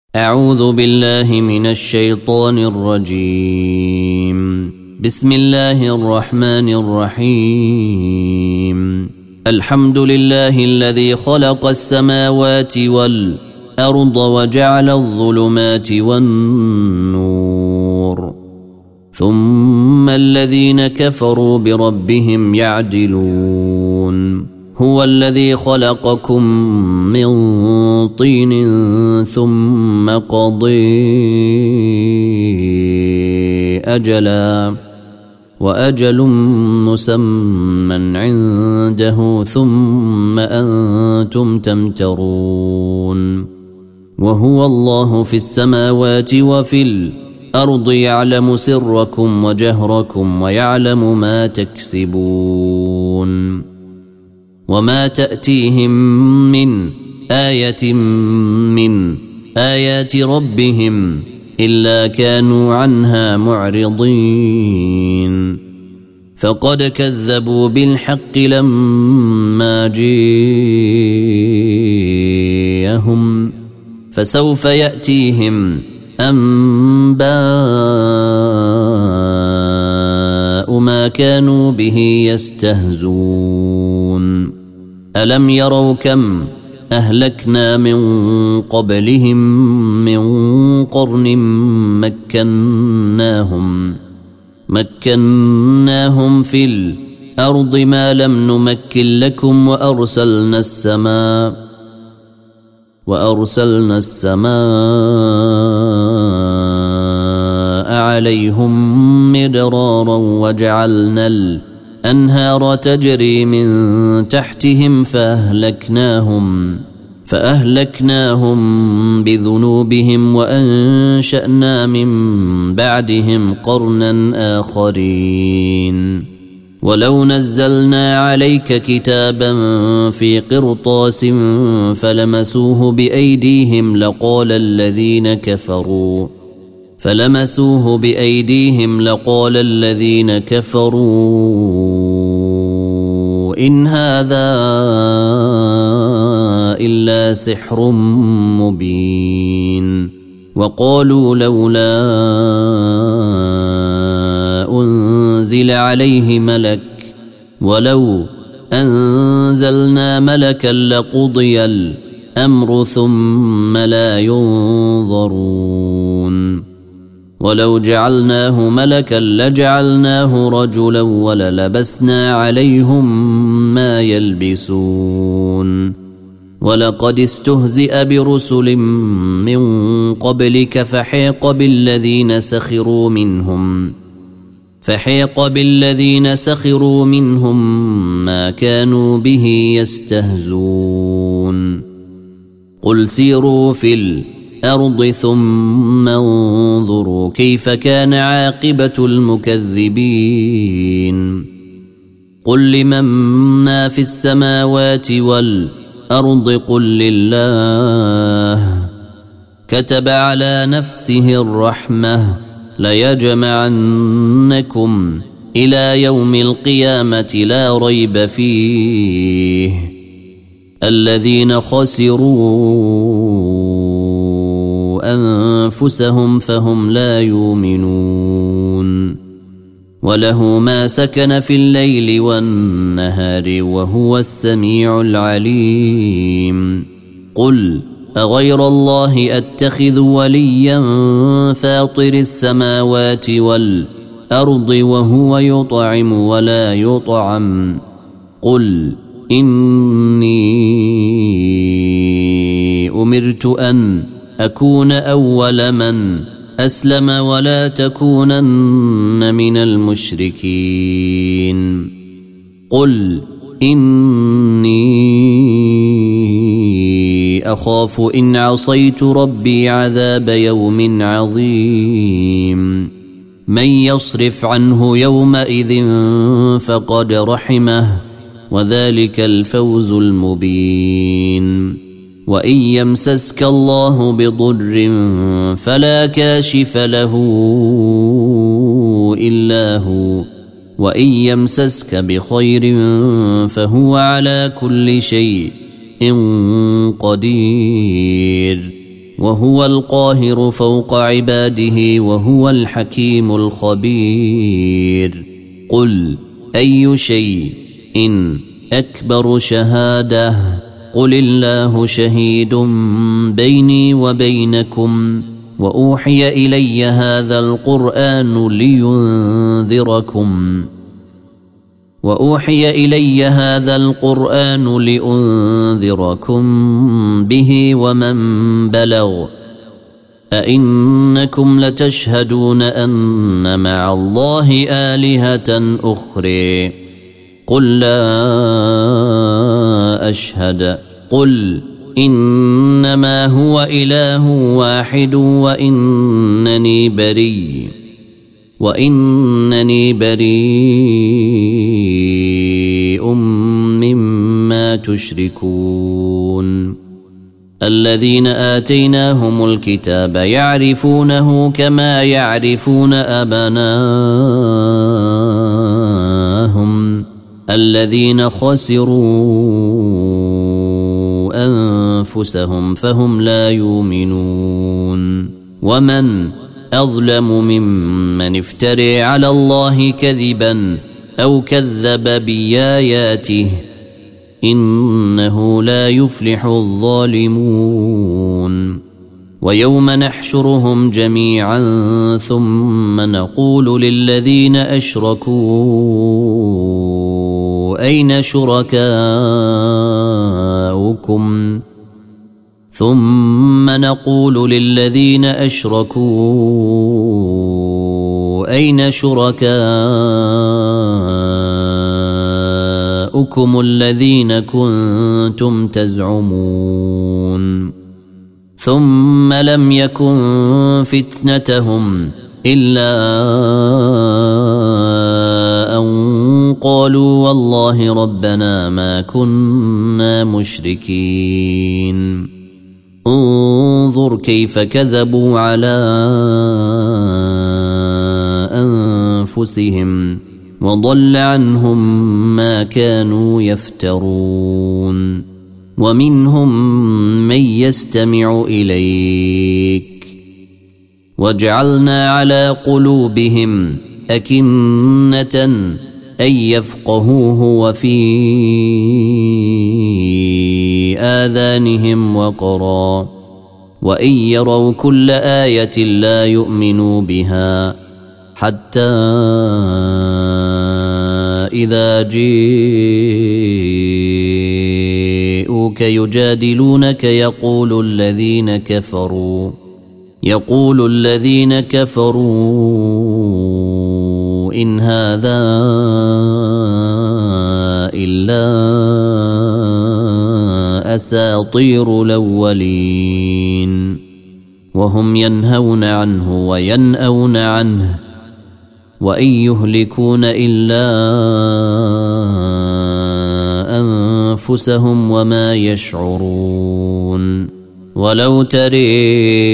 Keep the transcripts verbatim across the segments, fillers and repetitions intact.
أعوذ بالله من الشيطان الرجيم. بسم الله الرحمن الرحيم. الحمد لله الذي خلق السماوات والأرض وجعل الظلمات والنور ثم الذين كفروا بربهم يعدلون. هو الذي خلقكم من طين ثم قضي أجلا وأجل مسمى عنده ثم أنتم تمترون. وهو الله في السماوات وفي الأرض يعلم سركم وجهركم ويعلم ما تكسبون. وما تأتيهم من آية من آيات ربهم إلا كانوا عنها معرضين. فقد كذبوا بالحق لما جاءهم فسوف يأتيهم أنباء ما كانوا به يستهزون. ألم يروا كم أهلكنا من قبلهم من قرن مكناهم مكناهم في الأرض ما لم نمكن لكم وأرسلنا السماء وأرسلنا السماء عليهم مدرارا وجعلنا الأنهار تجري من تحتهم فأهلكناهم فأهلكناهم بذنوبهم وأنشأنا من بعدهم قرنا آخرين. ولو نزلنا عليك كتابا في قرطاس فلمسوه بأيديهم لقال الذين كفروا فلمسوه بأيديهم لقال الذين كفروا إن هذا إلا سحر مبين. وقالوا لولا أنزل عليه ملك ولو أنزلنا ملكا لقضي الأمر ثم لا ينظرون. ولو جعلناه ملكا لجعلناه رجلا وللبسنا عليهم ما يلبسون. ولقد استهزئ برسل من قبلك فحيق بالذين سخروا منهم فحيق بالذين سخروا منهم ما كانوا به يستهزون. قل سيروا في الأرض ثم انظروا كيف كان عاقبة المكذبين. قل لمن ما في السماوات والأرض قل لله كتب على نفسه الرحمة ليجمعنكم إلى يوم القيامة لا ريب فيه الذين خسروا أنفسهم فهم لا يؤمنون. وله ما سكن في الليل والنهار وهو السميع العليم. قل أغير الله أتخذ وليا فاطر السماوات والأرض وهو يطعم ولا يطعم قل إني أمرت أن أكون أول من أسلم ولا تكونن من المشركين. قل إني أخاف إن عصيت ربي عذاب يوم عظيم. من يصرف عنه يومئذ فقد رحمه وذلك الفوز المبين. وإن يمسسك الله بضر فلا كاشف له إلا هو وإن يمسسك بخير فهو على كل شيء قدير. وهو القاهر فوق عباده وهو الحكيم الخبير. قل أي شيء إن أكبر شهادة قل الله شهيد بيني وبينكم وأوحي إلي هذا القرآن لينذركم وأوحي إلي هذا القرآن لأنذركم به ومن بلغ أئنكم لتشهدون أن مع الله آلهة أخرى قل لا أشهد قل إنما هو إله واحد وإنني بريء وإنني بريء مما تشركون. الذين آتيناهم الكتاب يعرفونه كما يعرفون أبناءهم الذين خسروا أنفسهم فهم لا يؤمنون. ومن أظلم ممن افترى على الله كذبا أو كذب بآياته إنه لا يفلح الظالمون. ويوم نحشرهم جميعا ثم نقول للذين أشركوا أين شركاؤكم ثم نقول للذين أشركوا أين شركاؤكم الذين كنتم تزعمون ثم لم يكن فتنتهم إلا أن قالوا والله ربنا ما كنا مشركين. انظر كيف كذبوا على أنفسهم وضل عنهم ما كانوا يفترون. ومنهم من يستمع إليك وجعلنا على قلوبهم أكنة أن يفقهوه وفي آذانهم وقرا وإن يروا كل آية لا يؤمنوا بها حتى إذا جاءوك يجادلونك يقول الذين كفروا يقول الذين كفروا إن هذا إلا أساطير الأولين وهم ينهون عنه وينأون عنه وإن يهلكون إلا أنفسهم وما يشعرون. ولو ترى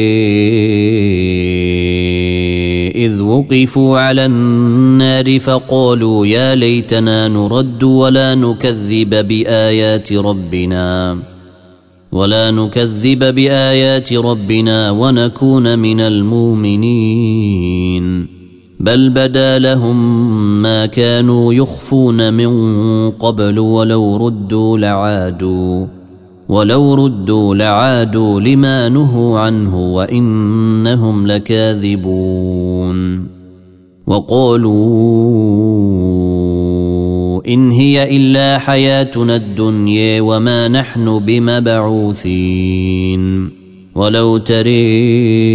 إذ وقفوا على النار فقالوا يا ليتنا نرد ولا نكذب بآيات ربنا ولا نكذب بآيات ربنا ونكون من المؤمنين بل بدا لهم ما كانوا يخفون من قبل ولو ردوا لعادوا ولو ردوا لعادوا لما نهوا عنه وإنهم لكاذبون. وقالوا إن هي إلا حياتنا الدنيا وما نحن بمبعوثين. ولو ترى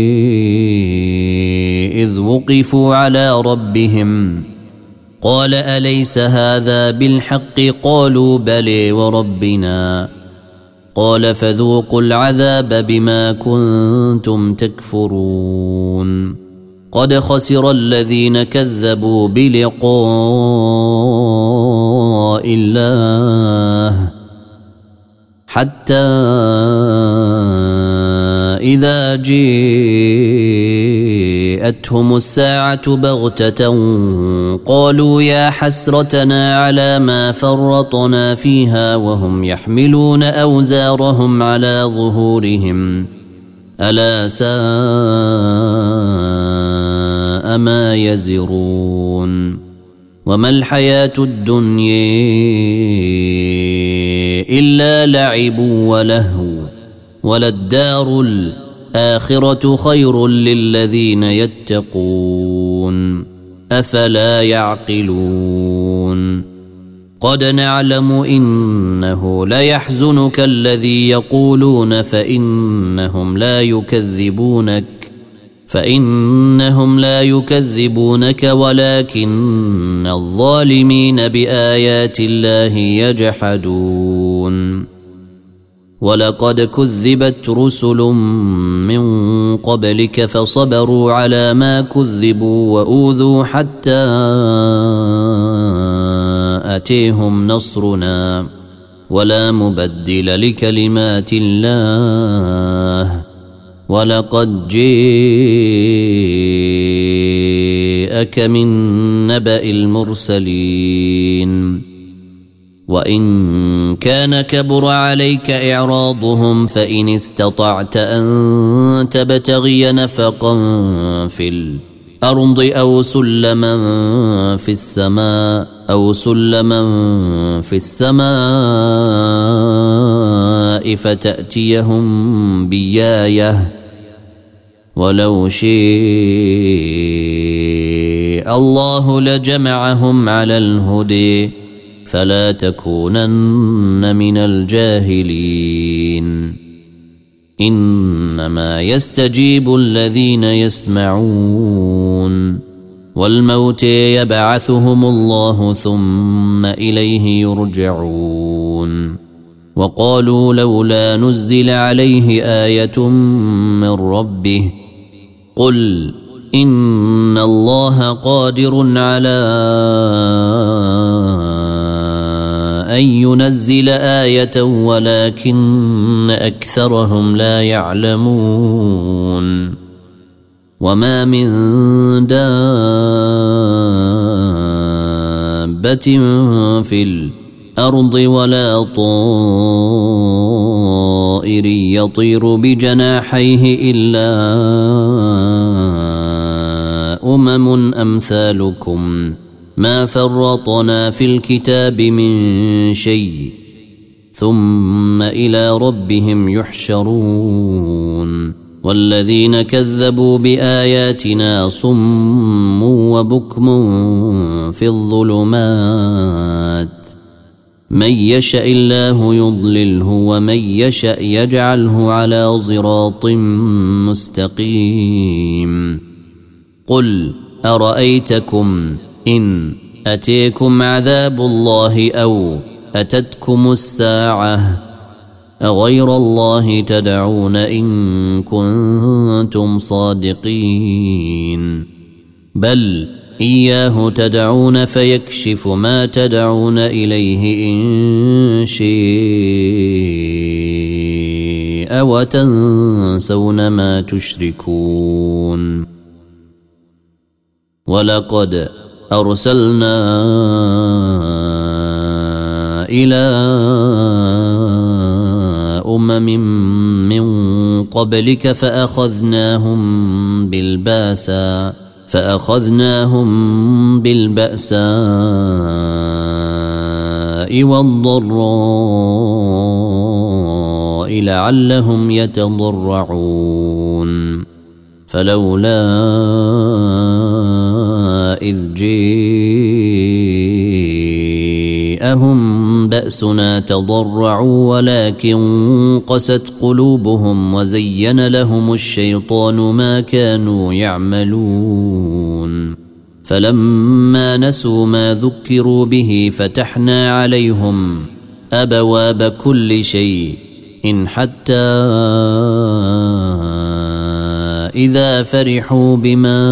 إذ وقفوا على ربهم قال أليس هذا بالحق قالوا بلى وربنا قال فذوقوا العذاب بما كنتم تكفرون. قد خسر الذين كذبوا بلقاء الله حتى إذا جاءتهم الساعة بغتة قالوا يا حسرتنا على ما فرطنا فيها وهم يحملون أوزارهم على ظهورهم ألا ساء ما يزرون وما الحياة الدنيا إلا لعب ولهو وللدار الآخرة خير للذين يتقون أفلا يعقلون قد نعلم إنه ليحزنك الذي يقولون فإنهم لا يكذبونك فإنهم لا يكذبونك ولكن الظالمين بآيات الله يجحدون ولقد كذبت رسل من قبلك فصبروا على ما كذبوا وأوذوا حتى أتيهم نصرنا ولا مبدل لكلمات الله ولقد جاءك من نبأ المرسلين وإن كان كبر عليك إعراضهم فإن استطعت أن تبتغي نفقا في الأرض أو سلما في السماء أو سلما في السماء فتأتيهم بآية ولو شاء الله لجمعهم على الهدى فلا تكونن من الجاهلين إنما يستجيب الذين يسمعون والموت يبعثهم الله ثم إليه يرجعون وقالوا لولا نزل عليه آية من ربه قل إن الله قادر على أن ينزل آية ولكن أكثرهم لا يعلمون وما من دابة في الأرض ولا طائر يطير بجناحيه إلا أمم أمثالكم ما فرطنا في الكتاب من شيء ثم إلى ربهم يحشرون والذين كذبوا بآياتنا صم وبكم في الظلمات من يشاء الله يضلله ومن يشاء يجعله على صراط مستقيم قل أرأيتكم إن أتيكم عذاب الله أو أتتكم الساعة أغير الله تدعون إن كنتم صادقين بل إياه تدعون فيكشف ما تدعون إليه إن شاء وتنسون ما تشركون ولقد أرسلنا إلى أمم من قبلك فأخذناهم بالبأساء فأخذناهم بالبأساء والضراء لعلهم يتضرعون فلولا إذ جاءهم بأسنا تضرعوا ولكن قست قلوبهم وزين لهم الشيطان ما كانوا يعملون فلما نسوا ما ذكروا به فتحنا عليهم أبواب كل شيء إن حتى إذا فرحوا بما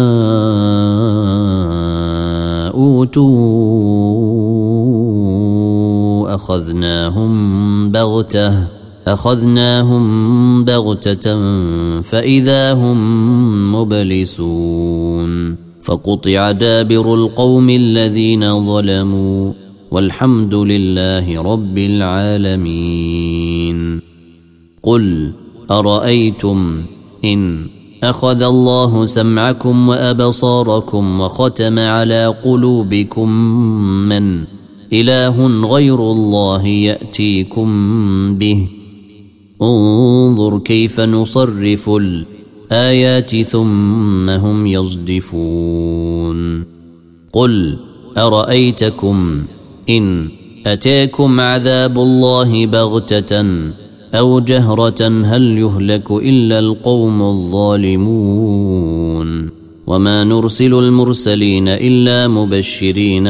أوتوا أخذناهم بغتة أخذناهم بغتة فإذا هم مبلسون فقطع دابر القوم الذين ظلموا والحمد لله رب العالمين قل أرأيتم إن أخذ الله سمعكم وأبصاركم وختم على قلوبكم من إله غير الله يأتيكم به انظر كيف نصرف الآيات ثم هم يصدفون قل أرأيتكم إن أتاكم عذاب الله بغتة أو جهرة هل يهلك إلا القوم الظالمون وما نرسل المرسلين إلا مبشرين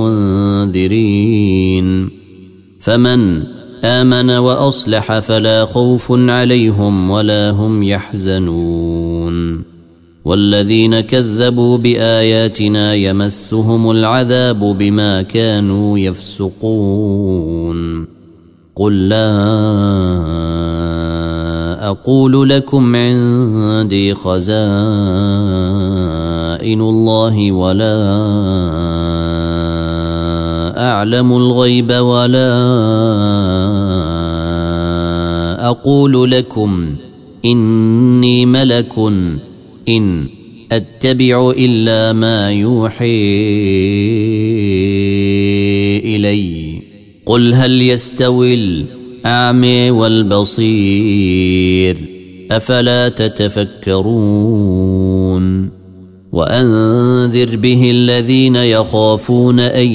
ومنذرين فمن آمن وأصلح فلا خوف عليهم ولا هم يحزنون والذين كذبوا بآياتنا يمسهم العذاب بما كانوا يفسقون قل لا أقول لكم عندي خزائن الله ولا أعلم الغيب ولا أقول لكم إني ملك إن أتبع إلا ما يوحي إلي قل هل يستوي الأعمى والبصير أفلا تتفكرون وأنذر به الذين يخافون أن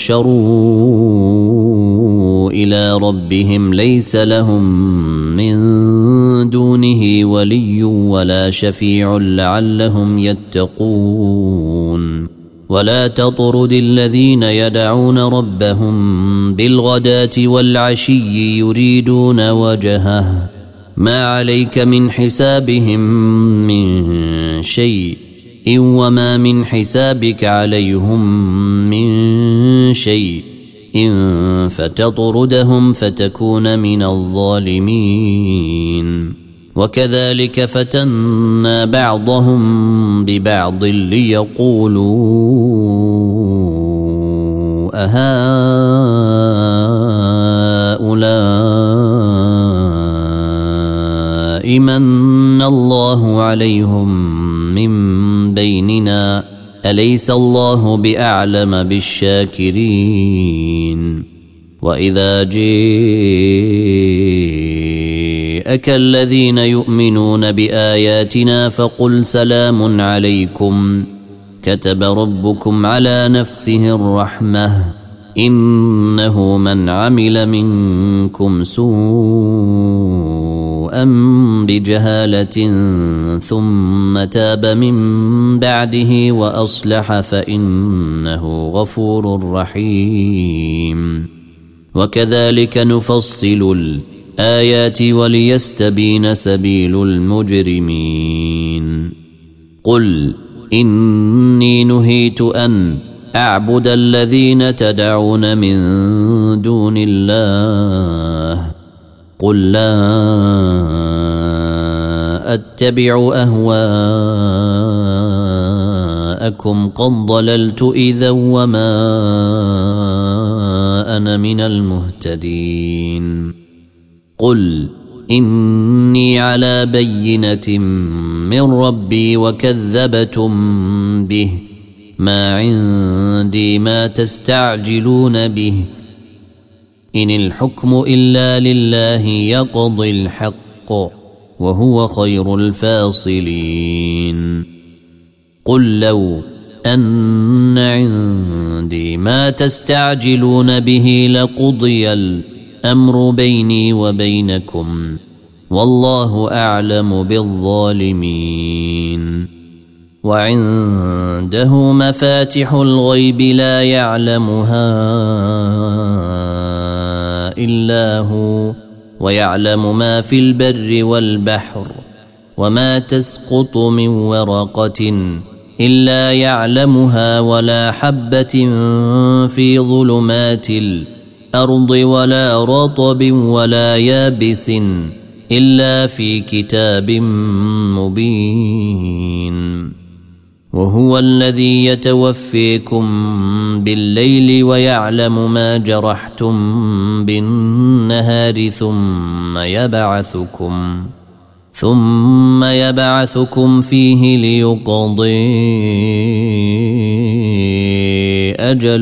يحشروا إلى ربهم ليس لهم من دونه ولي ولا شفيع لعلهم يتقون ولا تطرد الذين يدعون ربهم بالغداة والعشي يريدون وجهه ما عليك من حسابهم من شيء وما من حسابك عليهم من شيء إن فتطردهم فتكون من الظالمين وكذلك فتنا بعضهم ببعض ليقولوا أهؤلاء من الله عليهم من بيننا أليس الله بأعلم بالشاكرين وإذا جاءك الذين يؤمنون بآياتنا فقل سلام عليكم كتب ربكم على نفسه الرحمة إنه من عمل منكم سوءا بجهالة ثم تاب من بعده وأصلح فإنه غفور رحيم وكذلك نفصل الآيات وليستبين سبيل المجرمين قل إني نهيت أن أعبد الذين تدعون من دون الله قل لا أتبع أهواءكم قد ضللت إذا وما أنا من المهتدين قل إني على بينة من ربي وكذبتم به ما عندي ما تستعجلون به إن الحكم إلا لله يقضي الحق وهو خير الفاصلين قل لو أن عندي ما تستعجلون به لقضي الأمر بيني وبينكم والله أعلم بالظالمين وعنده مفاتح الغيب لا يعلمها إلا هو ويعلم ما في البر والبحر وما تسقط من ورقة إلا يعلمها ولا حبة في ظلمات الأرض ولا رطب ولا يابس إلا في كتاب مبين وهو الذي يتوفيكم بالليل ويعلم ما جرحتم بالنهار ثم يبعثكم ثم يبعثكم فيه ليقضي أجل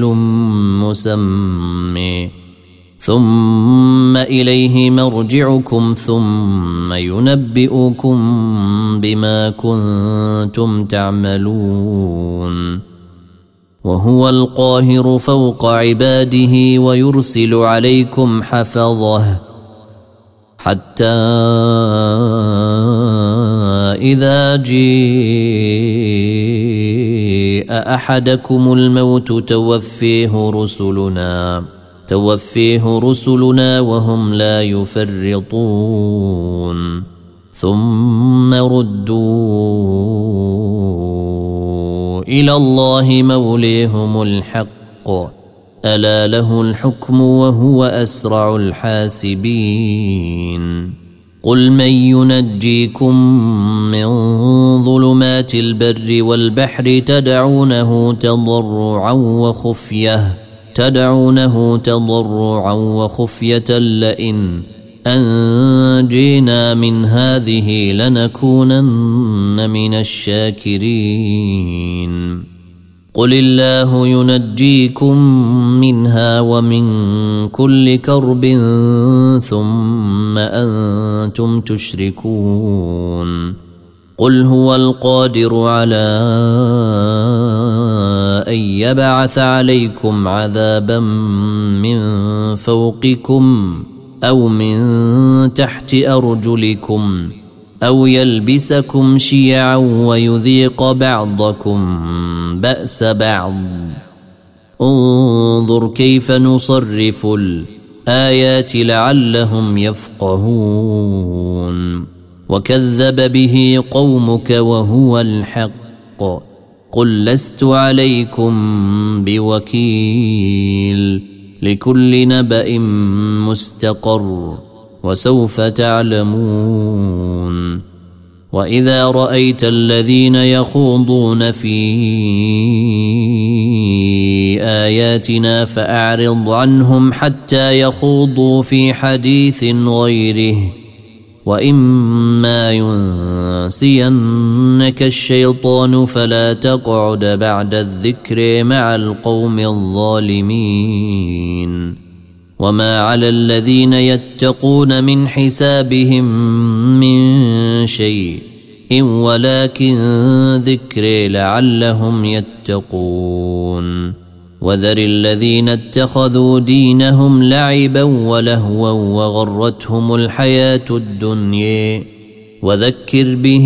مسمى ثم إليه مرجعكم ثم ينبئكم بما كنتم تعملون وهو القاهر فوق عباده ويرسل عليكم حفظه حتى إذا جاء أحدكم الموت توفيه رسلنا توفيه رسلنا وهم لا يفرطون ثم ردوا إلى الله موليهم الحق ألا له الحكم وهو أسرع الحاسبين قل من ينجيكم من ظلمات البر والبحر تدعونه تضرعا وخفية تدعونه تضرعا وخفية لئن أنجينا من هذه لنكونن من الشاكرين قل الله ينجيكم منها ومن كل كرب ثم أنتم تشركون قل هو القادر على أن يبعث عليكم عذابا من فوقكم أو من تحت أرجلكم أو يلبسكم شيعا ويذيق بعضكم بأس بعض انظر كيف نصرف الآيات لعلهم يفقهون وكذب به قومك وهو الحق قل لست عليكم بوكيل لكل نبأ مستقر وسوف تعلمون وإذا رأيت الذين يخوضون في آياتنا فأعرض عنهم حتى يخوضوا في حديث غيره وإما ينسينك الشيطان فلا تقعد بعد الذكر مع القوم الظالمين وما على الذين يتقون من حسابهم من شيء ولكن ذكر لعلهم يتقون وذر الذين اتخذوا دينهم لعبا ولهوا وغرتهم الحياة الدنيا وذكر به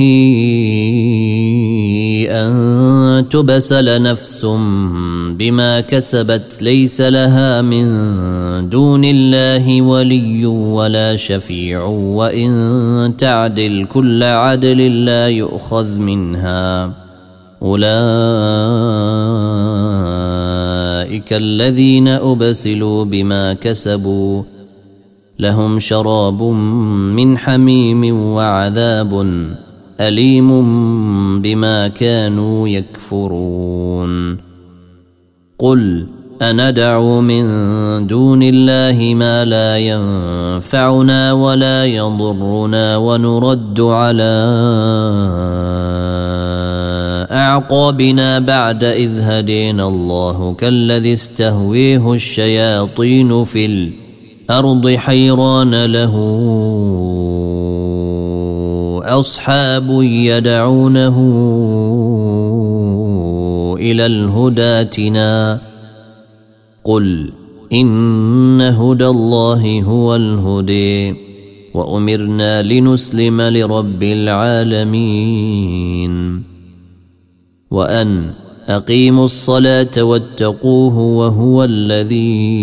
أن تبسل نفس بما كسبت ليس لها من دون الله ولي ولا شفيع وإن تعدل كل عدل لا يؤخذ منها أولئك الذين أبسلوا بما كسبوا لهم شراب من حميم وعذاب أليم بما كانوا يكفرون قل أندعو من دون الله ما لا ينفعنا ولا يضرنا ونرد على أعقابنا بعد إذ هدينا الله كالذي استهويه الشياطين في الأرض حيران له أصحاب يدعونه إلى الهدى ائتنا قل إن هدى الله هو الهدي وأمرنا لنسلم لرب العالمين وأن أقيموا الصلاة واتقوه وهو الذي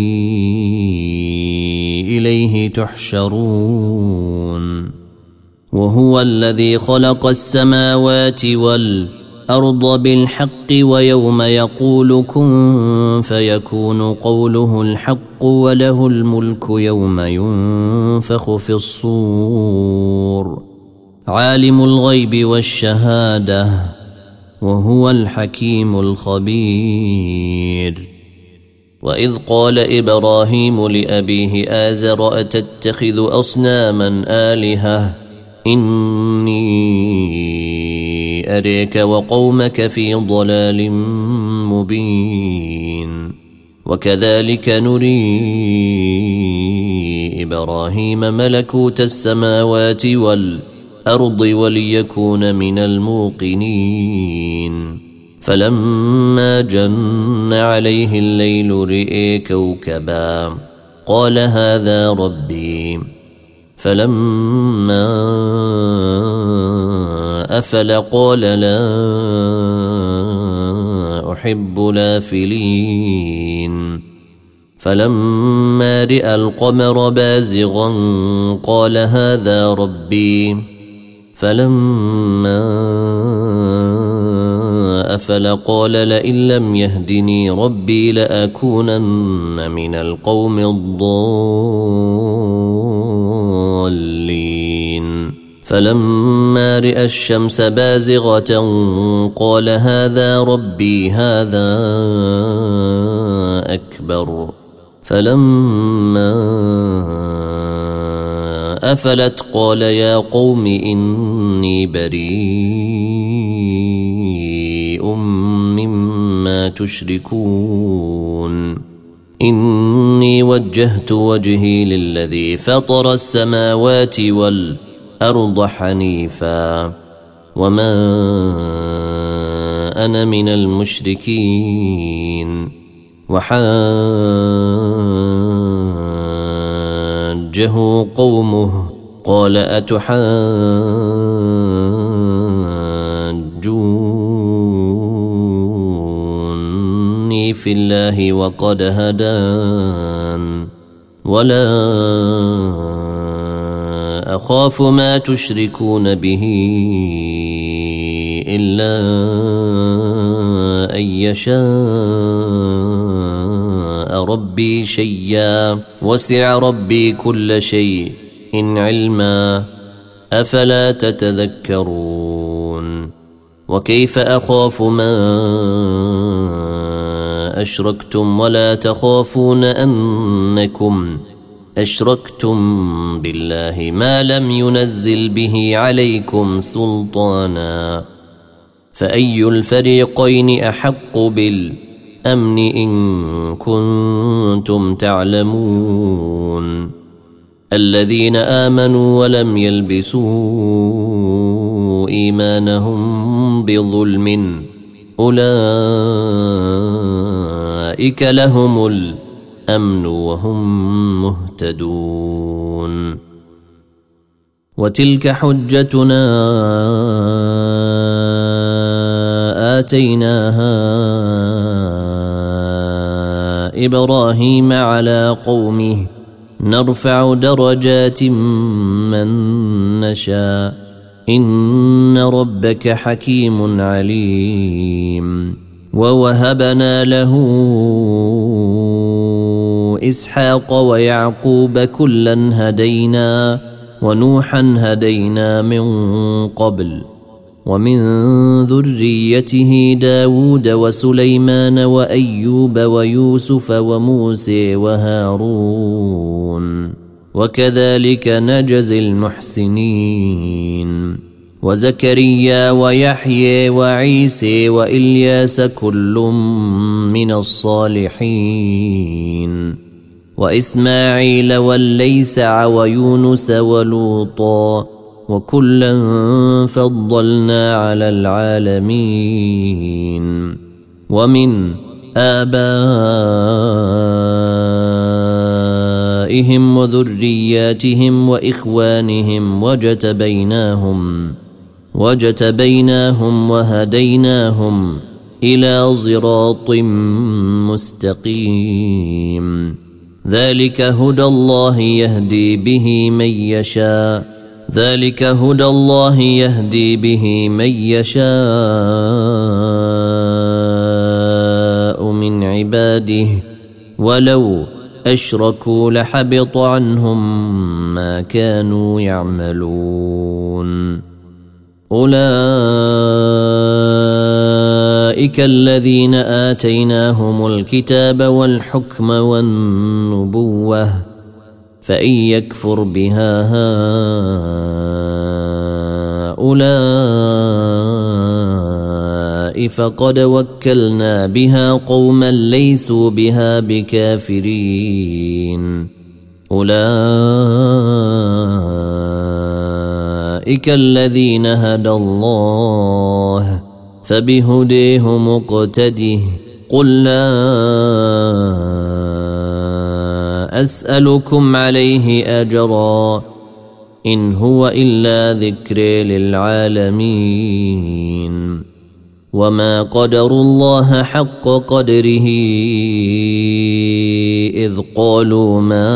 إليه تحشرون وهو الذي خلق السماوات والأرض بالحق ويوم يقول كن فيكون قوله الحق وله الملك يوم ينفخ في الصور عالم الغيب والشهادة وهو الحكيم الخبير وإذ قال إبراهيم لأبيه آزر أتتخذ أصناما آلهة إني أريك وقومك في ضلال مبين وكذلك نري إبراهيم ملكوت السماوات والأرض وليكون من الموقنين فلما جن عليه الليل رئي كوكبا قال هذا ربي فلما أفل قال لا أحب لافلين فلما رأى القمر بازغا قال هذا ربي فلما أفل قال لئن لم يهدني ربي لأكونن من القوم الضالين فلما رأى الشمس بازغة قال هذا ربي هذا أكبر فلما أفلت قال يا قوم إني بريء مما تشركون إني وجهت وجهي للذي فطر السماوات والأرض حنيفا وما أنا من المشركين وحاجه قومه قال أتحاجوني في الله وقد هدان ولا أخاف ما تشركون به إلا أن يشاء ربي شيئا وسع ربي كل شيء إن علما أفلا تتذكرون وكيف أخاف ما أشركتم ولا تخافون أنكم أشركتم بالله ما لم ينزل به عليكم سلطانا فأي الفريقين أحق بالأمن إن كنتم تعلمون الذين آمنوا ولم يلبسوا إيمانهم بظلم أولئك لهم الأمن وهم مهتدون وتلك حجتنا آتيناها إبراهيم على قومه نرفع درجات من نشاء إن ربك حكيم عليم ووهبنا له إسحاق ويعقوب كلا هدينا ونوحا هدينا من قبل ومن ذريته داود وسليمان وأيوب ويوسف وموسى وهارون وكذلك نجزي المحسنين وزكريا ويحيى وعيسى وإلياس كل من الصالحين وإسماعيل والليسع ويونس ولوطا وكلا فضلنا على العالمين ومن آبائهم وذرياتهم وإخوانهم وجتبيناهم وجتبيناهم وهديناهم إلى صراط مستقيم ذلك هدى الله يهدي به من يشاء ذلك هدى الله يهدي به من يشاء من عباده ولو أشركوا لحبط عنهم ما كانوا يعملون أولئك الذين آتيناهم الكتاب والحكم والنبوة فإن يكفر بها هؤلاء فقد وكلنا بها قوما ليسوا بها بكافرين أولئك الذين هدى الله فبهديه مقتده قل لا أسألكم عليه أجرا إن هو إلا ذكر للعالمين وما قدروا الله حق قدره إذ قالوا ما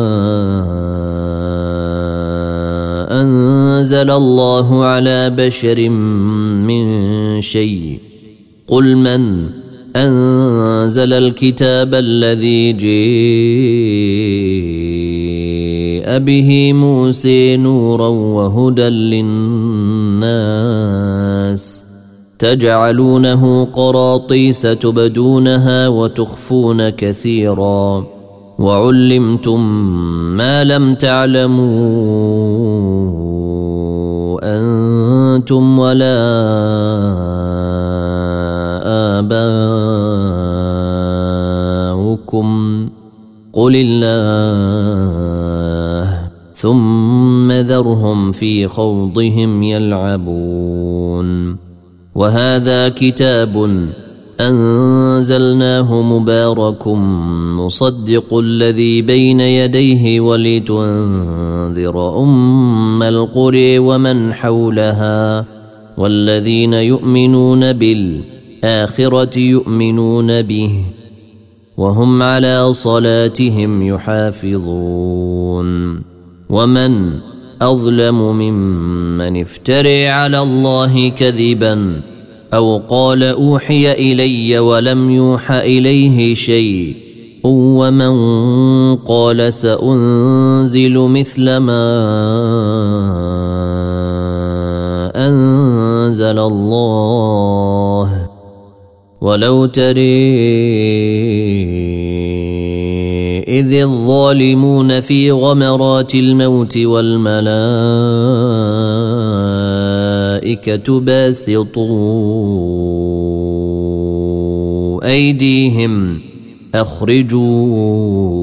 أنزل الله على بشر من شيء قل من أنزل الكتاب الذي جاء به موسى نورا وهدى للناس تجعلونه قراطيس تبدونها وتخفون كثيرا وعلمتم ما لم تعلموا أنتم ولا آباؤكم قل الله ثم ذرهم في خوضهم يلعبون وهذا كتاب أنزلناه مبارك مصدق الذي بين يديه ولتنذر أم القرى ومن حولها والذين يؤمنون بالآخرة يؤمنون به وهم على صلاتهم يحافظون ومن أظلم ممن افترى على الله كذبا أو قال أوحي إلي ولم يوحى إليه شيء ومن قال سأنزل مثل ما أنزل الله ولو ترى إذ الظالمون في غمرات الموت والملائكة باسطوا أيديهم أخرجوا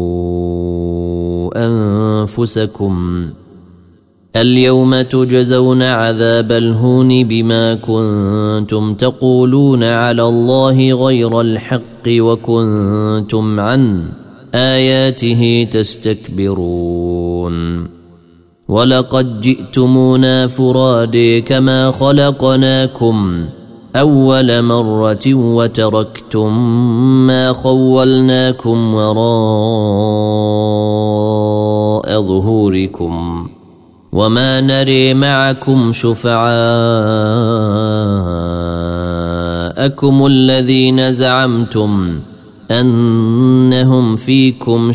أنفسكم اليوم تجزون عذاب الهون بما كنتم تقولون على الله غير الحق وكنتم عن آياته تستكبرون ولقد جئتمونا فرادى كما خلقناكم أول مرة وتركتم ما خولناكم وراء ظهوركم وما نري معكم شفعاءكم الذين زعمتم أنهم فيكم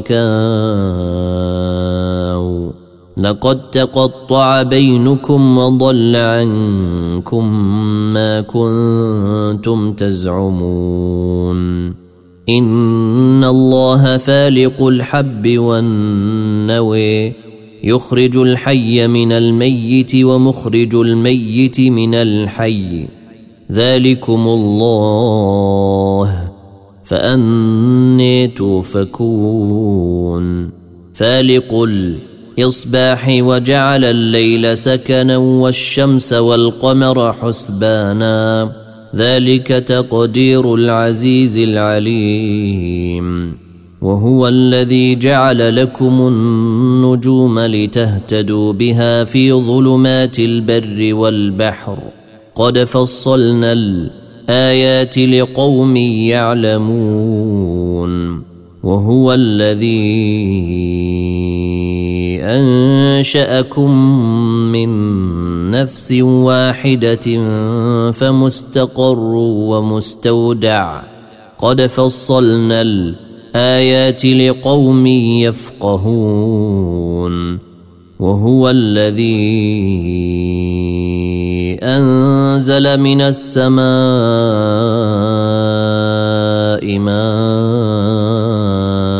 شركاء لقد تقطع بينكم وضل عنكم ما كنتم تزعمون إن الله فالق الحب والنوى يخرج الحي من الميت ومخرج الميت من الحي ذلكم الله فأني توفكون فالق الإصباح وجعل الليل سكنا والشمس والقمر حسبانا ذلك تقدير العزيز العليم وهو الذي جعل لكم النجوم لتهتدوا بها في ظلمات البر والبحر قد فصلنا الآيات لقوم يعلمون وهو الذي أنشأكم من نفس واحدة فمستقر ومستودع قد فصلنا الآيات لقوم يفقهون وهو الذي أنزل من السماء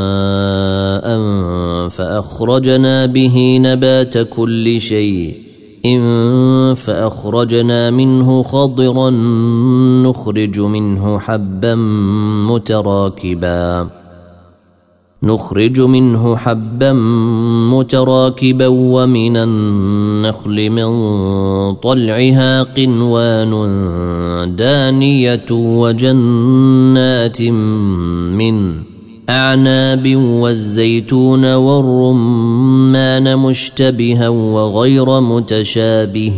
ماء فأخرجنا به نبات كل شيء فأخرجنا منه خضرا نخرج منه حبا متراكبا نخرج منه حبا متراكبا ومن النخل من طلعها قنوان دانية وجنات من أعناب والزيتون والرمان مشتبها وغير متشابه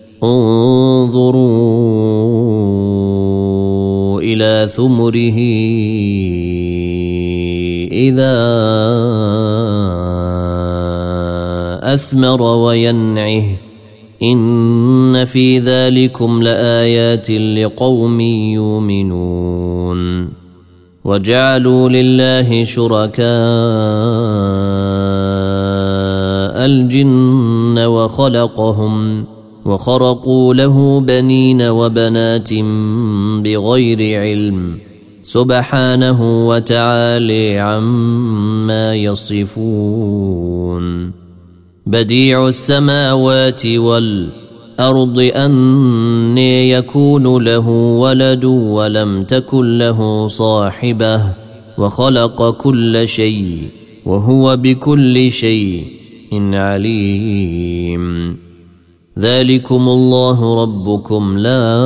انظروا إلى ثمره إذا أثمر وينعه إن في ذلكم لآيات لقوم يؤمنون وجعلوا لله شركاء الجن وخلقهم وخرقوا له بنين وبنات بغير علم سبحانه وتعالى عما يصفون بديع السماوات والأرض أنى يكون له ولد ولم تكن له صاحبة وخلق كل شيء وهو بكل شيء عليم ذلكم الله ربكم لا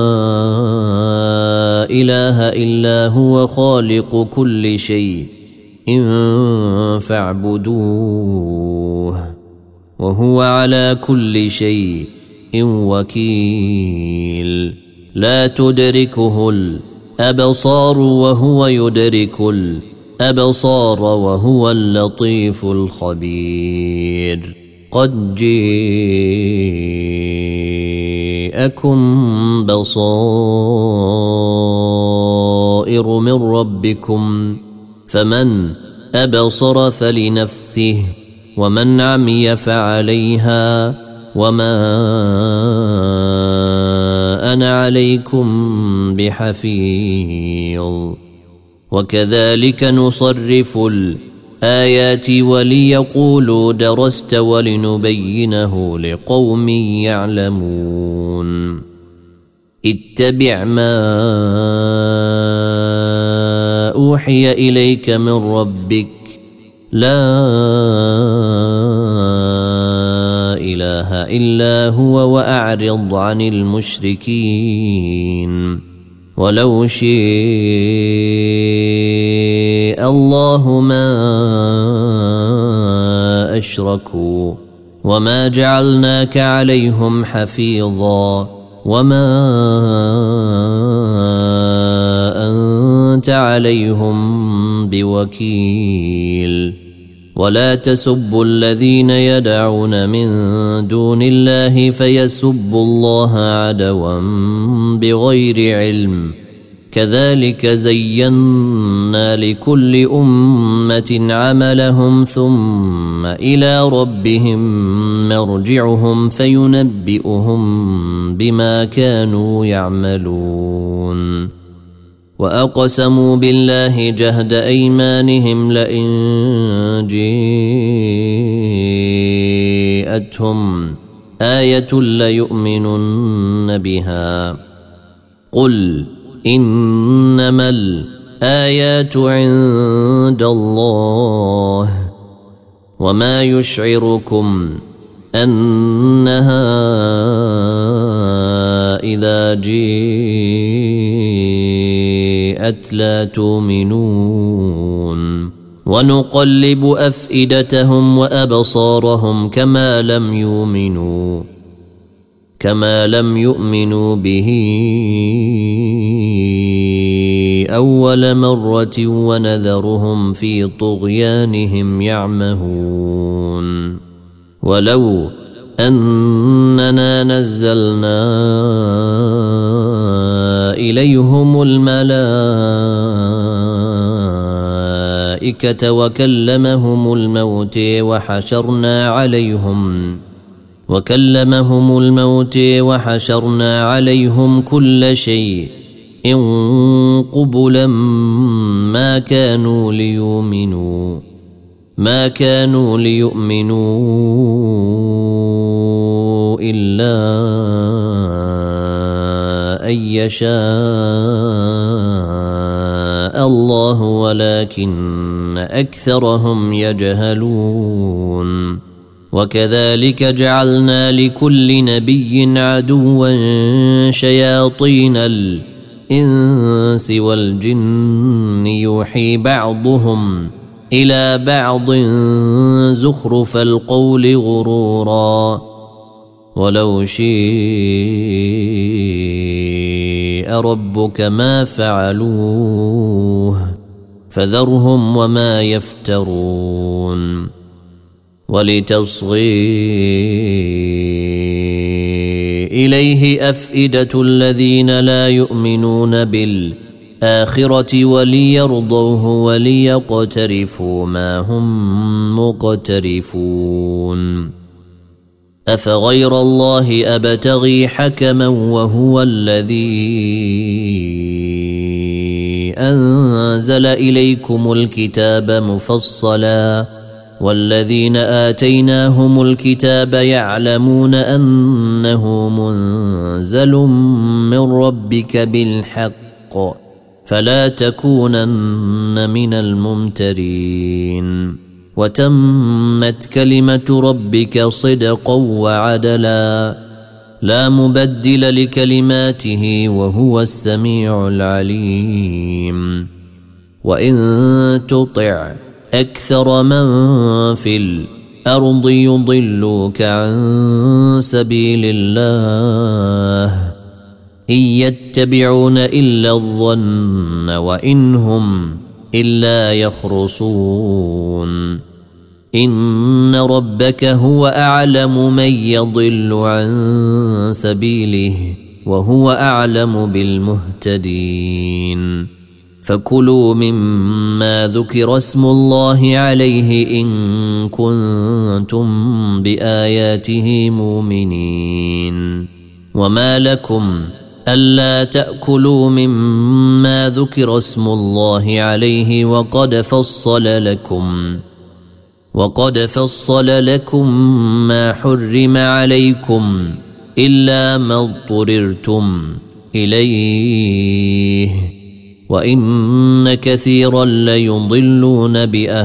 إله إلا هو خالق كل شيء فاعبدوه وهو على كل شيء وكيل لا تدركه الأبصار وهو يدرك الأبصار وهو اللطيف الخبير قد جاءكم بصائر من ربكم فمن أبصر فلنفسه ومن عمي فعليها وما أنا عليكم بحفيظ وكذلك نصرف الآيات وليقولوا درست ولنبينه لقوم يعلمون اتبع ما أوحي إليك من ربك لا إله إلا هو وأعرض عن المشركين ولو شاء الله ما أشركوا وما جعلناك عليهم حفيظا وما أنت عليهم بوكيل ولا تسبوا الذين يدعون من دون الله فيسبوا الله عدوا بغير علم كذلك زينا لكل أمة عملهم ثم إلى ربهم مرجعهم فينبئهم بما كانوا يعملون وأقسموا بالله جهد أيمانهم لئن جاءتهم آية ليؤمنن بها قل إنما الآيات عند الله وما يشعركم أنها إذا جاءت لا تؤمنون ونقلب أفئدتهم وأبصارهم كما لم يؤمنوا كما لم يؤمنوا به أول مرة ونذرهم في طغيانهم يعمهون ولو أننا نزلنا إليهم الملائكة وكلمهم الموت وحشرنا عليهم وكلمهم الموت وحشرنا عليهم كل شيء إن قبلا ما كانوا ليؤمنوا ما كانوا ليؤمنوا إلا أن يشاء الله ولكن أكثرهم يجهلون وكذلك جعلنا لكل نبي عدوا شياطين الإنس والجن يوحي بعضهم إلى بعض زخرف القول غرورا ولو شيء ربك ما فعلوه فذرهم وما يفترون ولتصغي إليه أفئدة الذين لا يؤمنون بالآخرة وليرضوه وليقترفوا ما هم مقترفون أفغير الله أبتغي حكما وهو الذي أنزل إليكم الكتاب مفصلا والذين آتيناهم الكتاب يعلمون أنه منزل من ربك بالحق فلا تكونن من الممترين وتمت كلمة ربك صدقا وعدلا لا مبدل لكلماته وهو السميع العليم وإن تطع أكثر من في الأرض يضلوك عن سبيل الله إن يتبعون إلا الظن وإن هم إلا يخرصون إن ربك هو أعلم من يضل عن سبيله وهو أعلم بالمهتدين فكلوا مما ذكر اسم الله عليه إن كنتم بآياته مؤمنين وما لكم ألا تأكلوا مما ذكر اسم الله عليه وقد فصل لكم وقد فصل لكم ما حرم عليكم إلا ما اضطررتم إليه وإن كثيرا ليضلون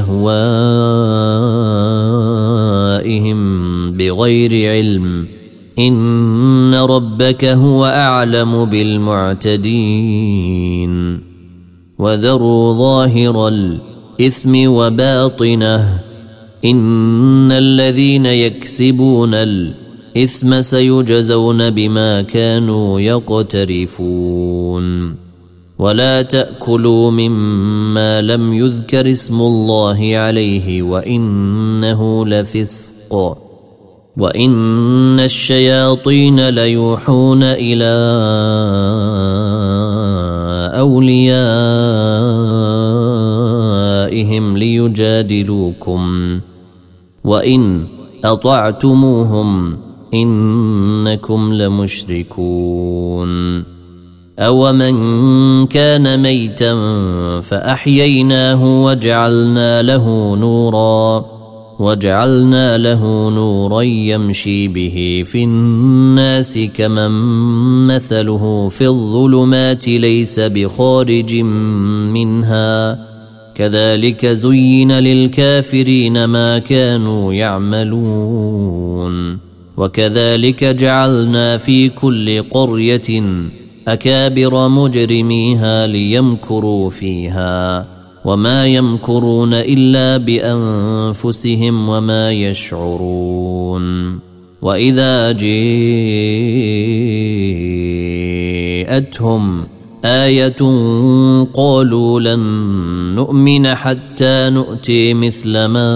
بأهوائهم بغير علم إن ربك هو أعلم بالمعتدين وذروا ظاهر الإثم وباطنه إن الذين يكسبون الإثم سيجزون بما كانوا يقترفون ولا تأكلوا مما لم يذكر اسم الله عليه وإنه لفسق وإن الشياطين ليوحون إلى أوليائهم ليجادلوكم وإن أطعتموهم إنكم لمشركون أومن كان ميتا فأحييناه وجعلنا له نورا وجعلنا له نورا يمشي به في الناس كمن مثله في الظلمات ليس بخارج منها كذلك زين للكافرين ما كانوا يعملون وكذلك جعلنا في كل قرية أكابر مجرميها ليمكروا فيها وما يمكرون إلا بأنفسهم وما يشعرون وإذا جاءتهم آية قالوا لن نؤمن حتى نؤتي مثل ما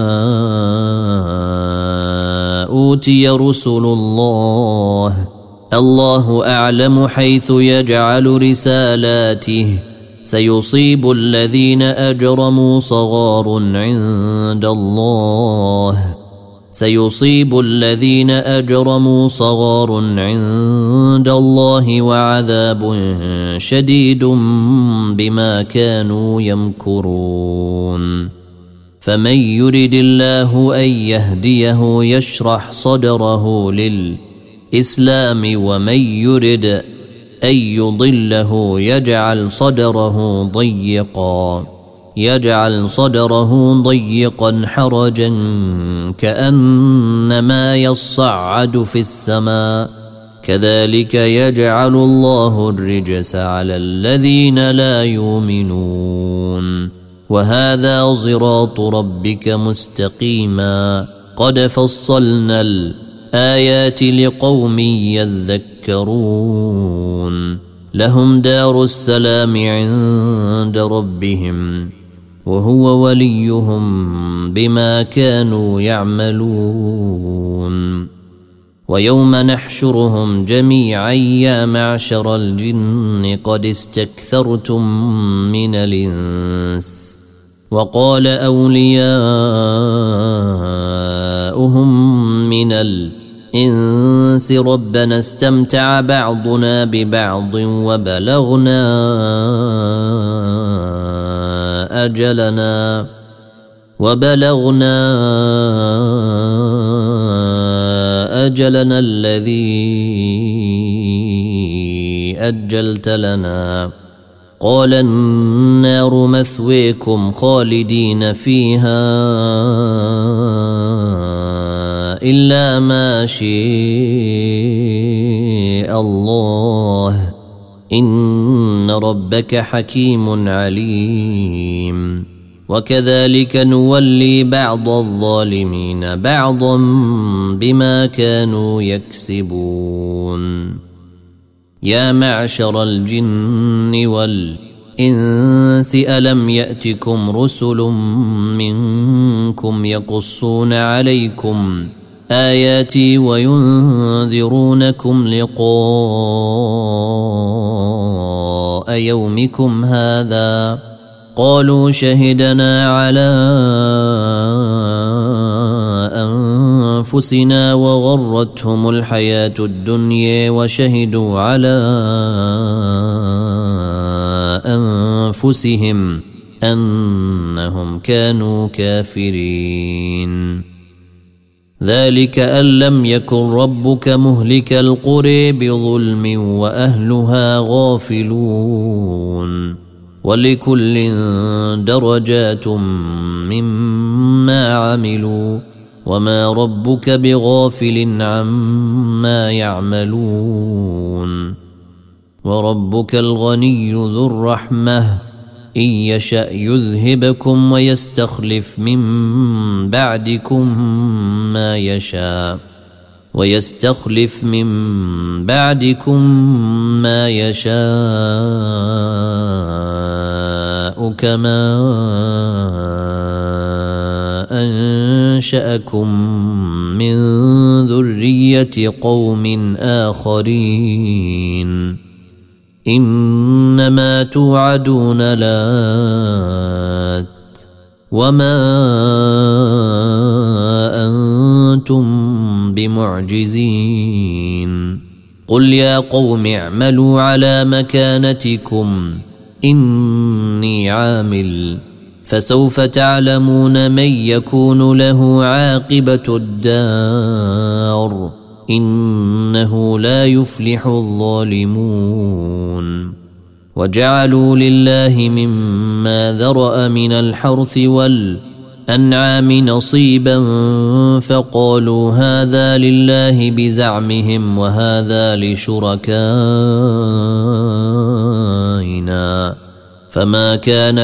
أوتي رسل الله الله أعلم حيث يجعل رسالاته سيصيب الذين أجرموا صغار عند الله سيصيب الذين أجرموا صغار عند الله وعذاب شديد بما كانوا يمكرون فمن يرد الله أن يهديه يشرح صدره للإسلام الإسلام ومن يرد أن يضله يجعل صدره ضيقا يجعل صدره ضيقا حرجا كأنما يصعد في السماء كذلك يجعل الله الرجس على الذين لا يؤمنون وهذا صراط ربك مستقيما قد فصلنا الآيات لقوم يذكرون لهم دار السلام عند ربهم وهو وليهم بما كانوا يعملون ويوم نحشرهم جميعا يا معشر الجن قد استكثرتم من الإنس وقال أولياؤهم من الإنس ربنا استمتع بعضنا ببعض وبلغنا أجلنا وبلغنا أجلنا الذي أجلت لنا قال النار مثويكم خالدين فيها إلا ما شاء الله إن ربك حكيم عليم وكذلك نولي بعض الظالمين بعضا بما كانوا يكسبون يا معشر الجن والإنس ألم يأتكم رسل منكم يقصون عليكم آياتي وينذرونكم لقاء يومكم هذا قالوا شهدنا على أنفسنا وغرتهم الحياة الدنيا وشهدوا على أنفسهم أنهم كانوا كافرين ذلك أن لم يكن ربك مهلك القرى بظلم وأهلها غافلون ولكل درجات مما عملوا وما ربك بغافل عما يعملون وربك الغني ذو الرحمة إن يشأ يذهبكم ويستخلف من بعدكم ما يشاء ويستخلف من بعدكم ما يشاء كما أنشأكم من ذرية قوم آخرين إنما توعدون لآت وما أنتم بمعجزين قل يا قوم اعملوا على مكانتكم إني عامل فسوف تعلمون من يكون له عاقبة الدار إنه لا يفلح الظالمون وجعلوا لله مما ذرأ من الحرث والأنعام نصيبا فقالوا هذا لله بزعمهم وهذا لشركائنا فما كان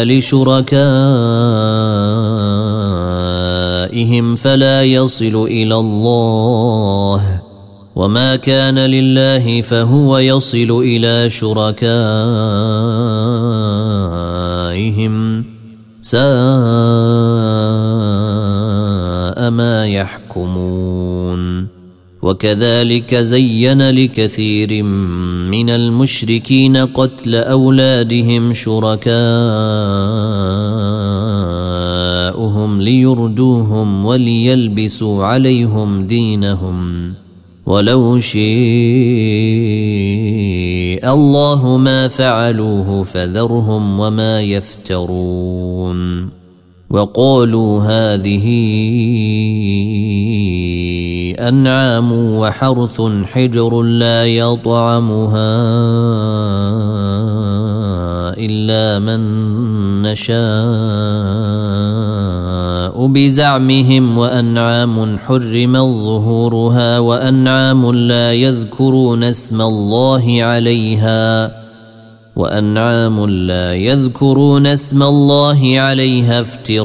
لشركائهم فلا يصل إلى الله وما كان لله فهو يصل إلى شركائهم ساء ما يحكمون وكذلك زين لكثير من المشركين قتل أولادهم شركاؤهم ليردوهم وليلبسوا عليهم دينهم ولو شاء الله ما فعلوه فذرهم وما يفترون وقالوا هذه أنعام وحرث حجر لا يطعمها إلا من نشاء بزعمهم وأنعام حرم ظهورها وأنعام لا يذكرون اسم الله عليها وأنعام لا يذكرون اسم الله عليها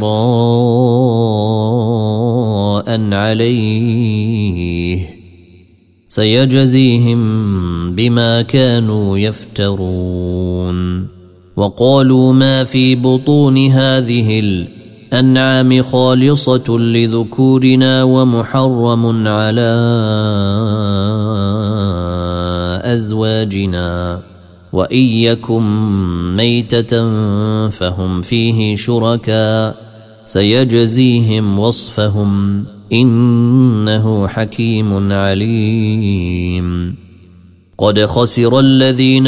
افتراء عليه سيجزيهم بما كانوا يفترون. وقالوا ما في بطون هذه الأنعام خالصة لذكورنا ومحرم على أزواجنا وإن يكن ميتة فهم فيه شركاء سيجزيهم وصفهم إنه حكيم عليم. قد خسر الذين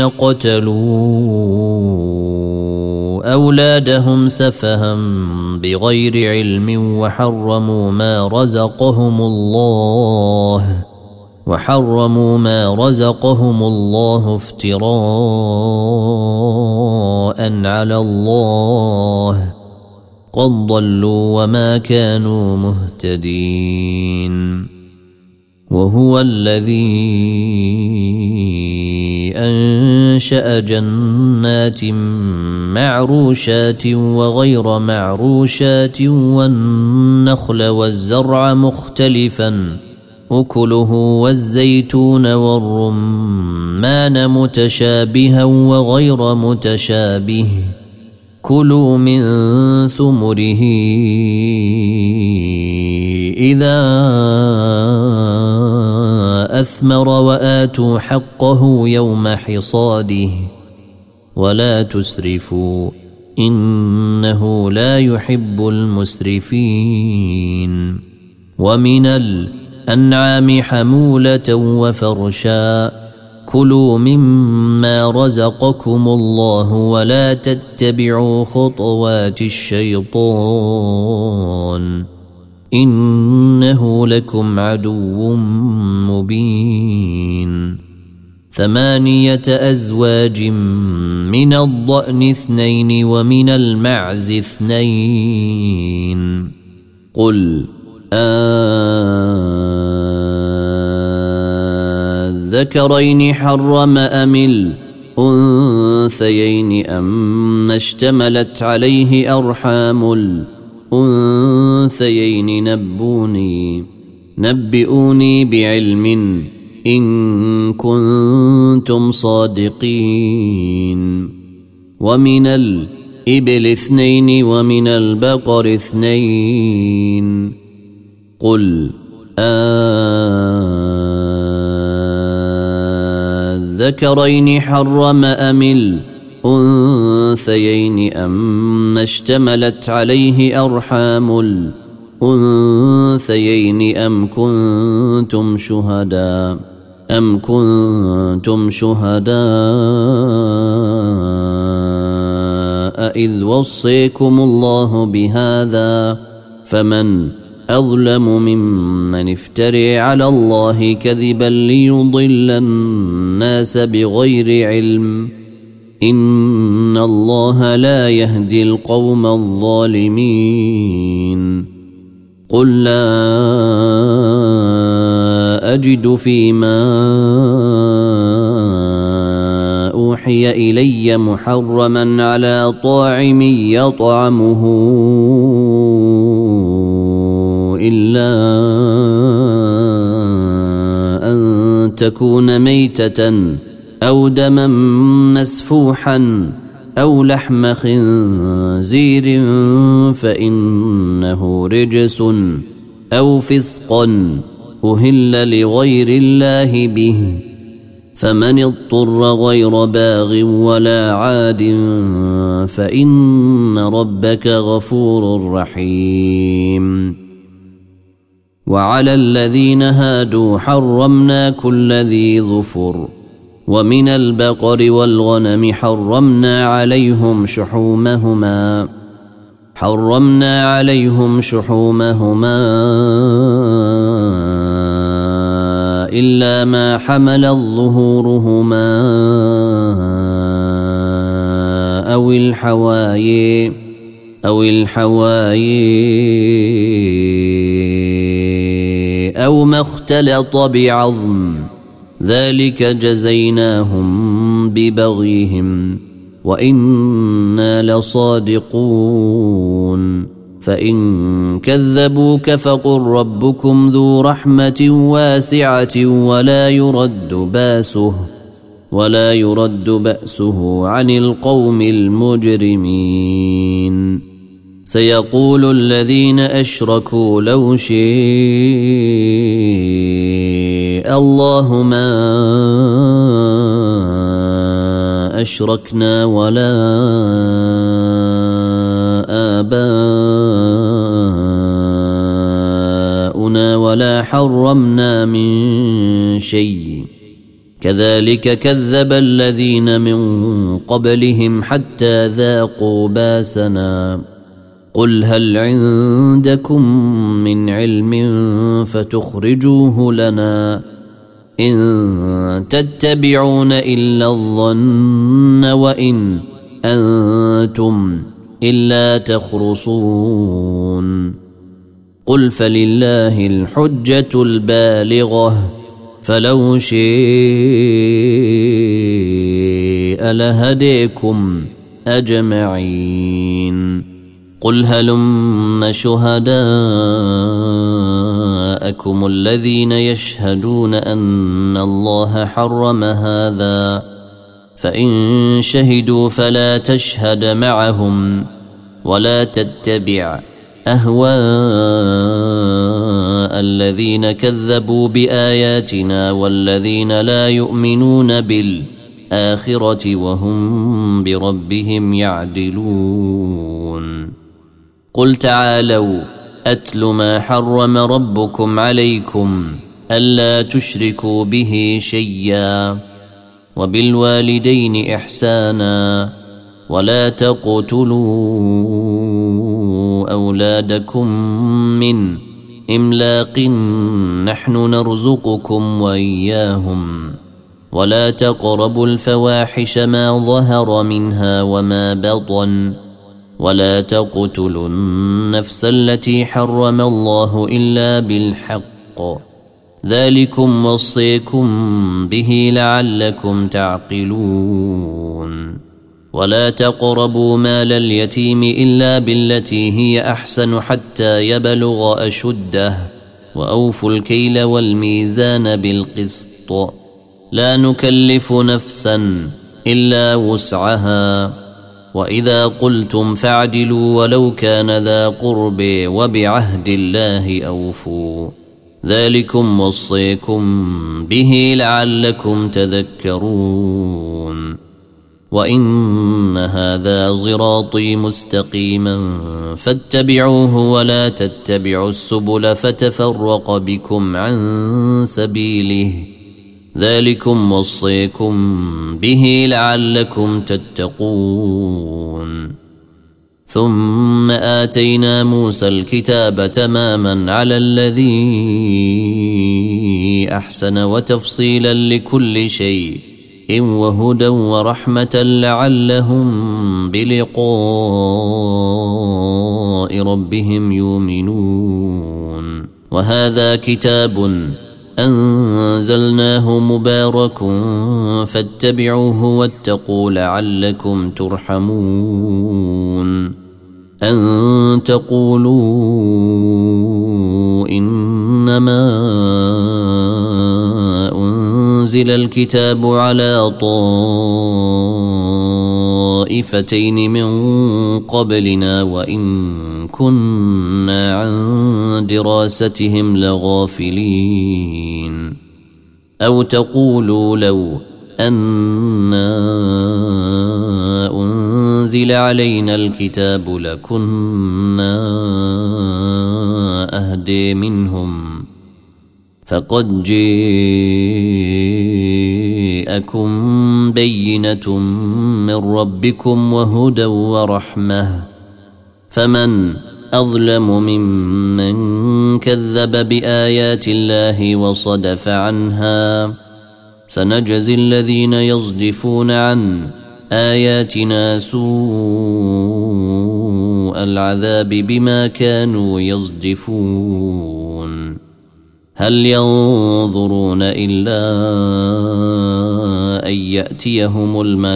قتلوا أولادهم سفها بغير علم وحرموا ما رزقهم الله وحرموا ما رزقهم الله افتراء على الله قد ضلوا وما كانوا مهتدين. وهو الذي أنشأ جنات معروشات وغير معروشات والنخل والزرع مختلفا أكله والزيتون والرمان متشابها وغير متشابه كلوا من ثمره إذا أثمر وآتوا حقه يوم حصاده ولا تسرفوا إنه لا يحب المسرفين. ومن الأنعام حمولة وفرشا كلوا مما رزقكم الله ولا تتبعوا خطوات الشيطان إنه لكم عدو مبين. ثمانية أزواج من الضأن اثنين ومن المعز اثنين قل أذكرين حرم أم الأنثيين أم اشتملت عليه أرحام الأنثيين نبوني نبئوني بعلم إن كنتم صادقين. ومن الإبل اثنين ومن البقر اثنين قل أذكرين حرم أم الأنثيين أم اشتملت عليه أرحام الأنثيين أم كنتم شهداء أم كنتم شهداء إذ وصيكم الله بهذا فمن أظلم ممن افتري على الله كذبا ليضل الناس بغير علم إن الله لا يهدي القوم الظالمين. قل لا أجد فيما أوحي إلي محرما على طاعم يطعمه إلا أن تكون ميتة أو دما مسفوحا أو لحم خنزير فإنه رجس أو فسقا أهل لغير الله به فمن اضطر غير باغ ولا عاد فإن ربك غفور رحيم. وعلى الذين هادوا حرمنا كل ذي ظفر ومن البقر والغنم حرمنا عليهم شحومهما حرمنا عليهم شحومهما إلا ما حملت ظهورهما أو الحوايا أو الحوايا أو ما اختلط بعظم ذلك جزيناهم ببغيهم وإنا لصادقون فإن كذبوك فقل ربكم ذو رحمة واسعة ولا يرد باسه ولا يرد بأسه عن القوم المجرمين سيقول الذين أشركوا لو شاء الله ما أشركنا ولا آباؤنا ولا حرمنا من شيء كذلك كذب الذين من قبلهم حتى ذاقوا باسنا قل هل عندكم من علم فتخرجوه لنا إن تتبعون إلا الظن وإن أنتم إلا تخرصون قل فلله الحجة البالغة فلو شاء لهديكم أجمعين قل هلم شهداءكم الذين يشهدون أن الله حرم هذا فإن شهدوا فلا تشهد معهم ولا تتبع أهواء الذين كذبوا بآياتنا والذين لا يؤمنون بالآخرة وهم بربهم يعدلون قل تعالوا أتل ما حرم ربكم عليكم ألا تشركوا به شيئا وبالوالدين إحسانا ولا تقتلوا أولادكم من إملاق نحن نرزقكم وإياهم ولا تقربوا الفواحش ما ظهر منها وما بطن ولا تقتلوا النفس التي حرم الله إلا بالحق ذلكم وصيكم به لعلكم تعقلون ولا تقربوا مال اليتيم إلا بالتي هي أحسن حتى يبلغ أشده وأوفوا الكيل والميزان بالقسط لا نكلف نفسا إلا وسعها وإذا قلتم فاعدلوا ولو كان ذا قرب وبعهد الله أوفوا ذلكم وصيكم به لعلكم تذكرون وإن هذا صراطي مستقيما فاتبعوه ولا تتبعوا السبل فتفرق بكم عن سبيله ذلكم وصيكم به لعلكم تتقون ثم آتينا موسى الكتاب تماما على الذي أحسن وتفصيلا لكل شيء وهدى ورحمة لعلهم بلقاء ربهم يؤمنون وهذا كتاب أنزلناه مبارك فاتبعوه واتقوا لعلكم ترحمون أن تقولوا إنما أنزل الكتاب على طائفتين من قبلنا وإن كنا عن دراستهم لغافلين أو تقولوا لو أنا أنزل علينا الكتاب لكنا أهدي منهم فقد جاءكم بينة من ربكم وهدى ورحمة فمن أظلم ممن كذب بآيات الله وصدف عنها سنجزي الذين يصدفون عن آياتنا سوء العذاب بما كانوا يصدفون هل ينظرون إلا أن يأتيهم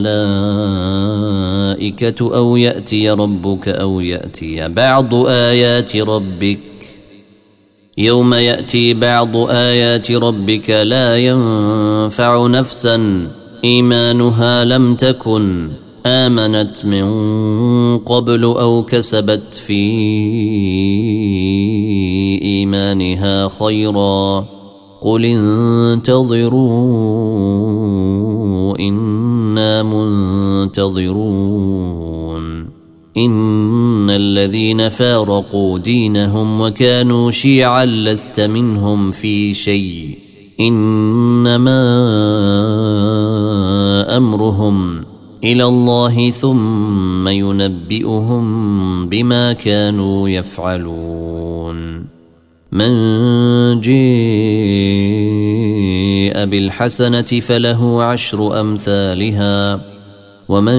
الملائكة أو يأتي ربك أو يأتي بعض آيات ربك يوم يأتي بعض آيات ربك لا ينفع نفسا إيمانها لم تكن آمنت من قبل أو كسبت في إيمانها خيرا قل انتظروا إنا منتظرون إن الذين فارقوا دينهم وكانوا شيعا لست منهم في شيء إنما أمرهم إلى الله ثم ينبئهم بما كانوا يفعلون من جاء بالحسنة فله عشر أمثالها ومن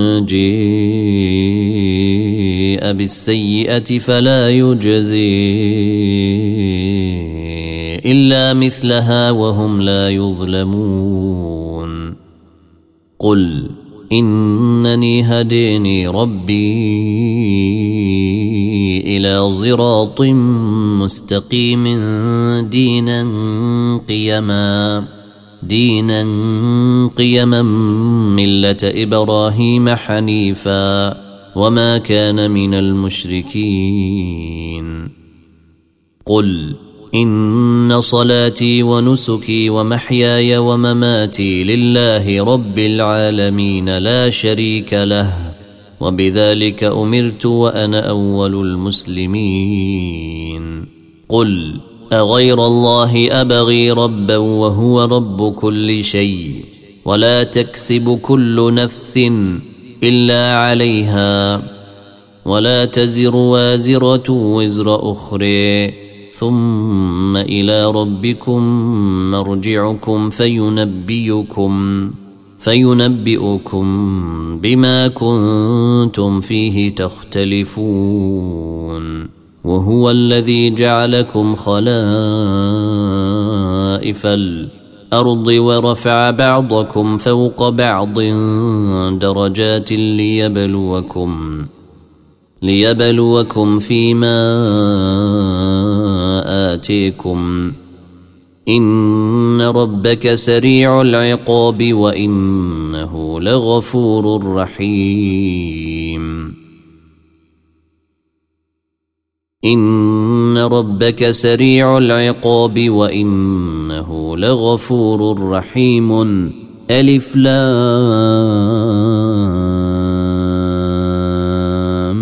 جاء بالسيئة فلا يجزي إلا مثلها وهم لا يظلمون قل إنني هديني ربي إلى صراط مستقيم دينا قيما دينا قيما ملة إبراهيم حنيفا وما كان من المشركين قل إن صلاتي ونسكي ومحياي ومماتي لله رب العالمين لا شريك له وبذلك أمرت وأنا أول المسلمين قل أغير الله أبغي ربا وهو رب كل شيء ولا تكسب كل نفس إلا عليها ولا تزر وازرة وزر أخرى ثم إلى ربكم مرجعكم فينبئكم فينبئكم بما كنتم فيه تختلفون وهو الذي جعلكم خلائف الأرض ورفع بعضكم فوق بعض درجات ليبلوكم ليبلوكم فيما آتيكم إن ربك سريع العقاب وإنه لغفور رحيم إن ربك سريع العقاب وإنه لغفور رحيم ألف لام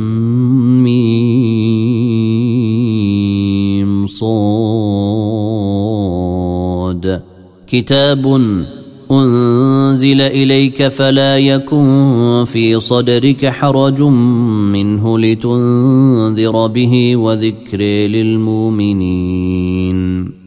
ميم صاد كتاب أنزل إليك فلا يكن في صدرك حرج منه لتنذر به وذكر للمؤمنين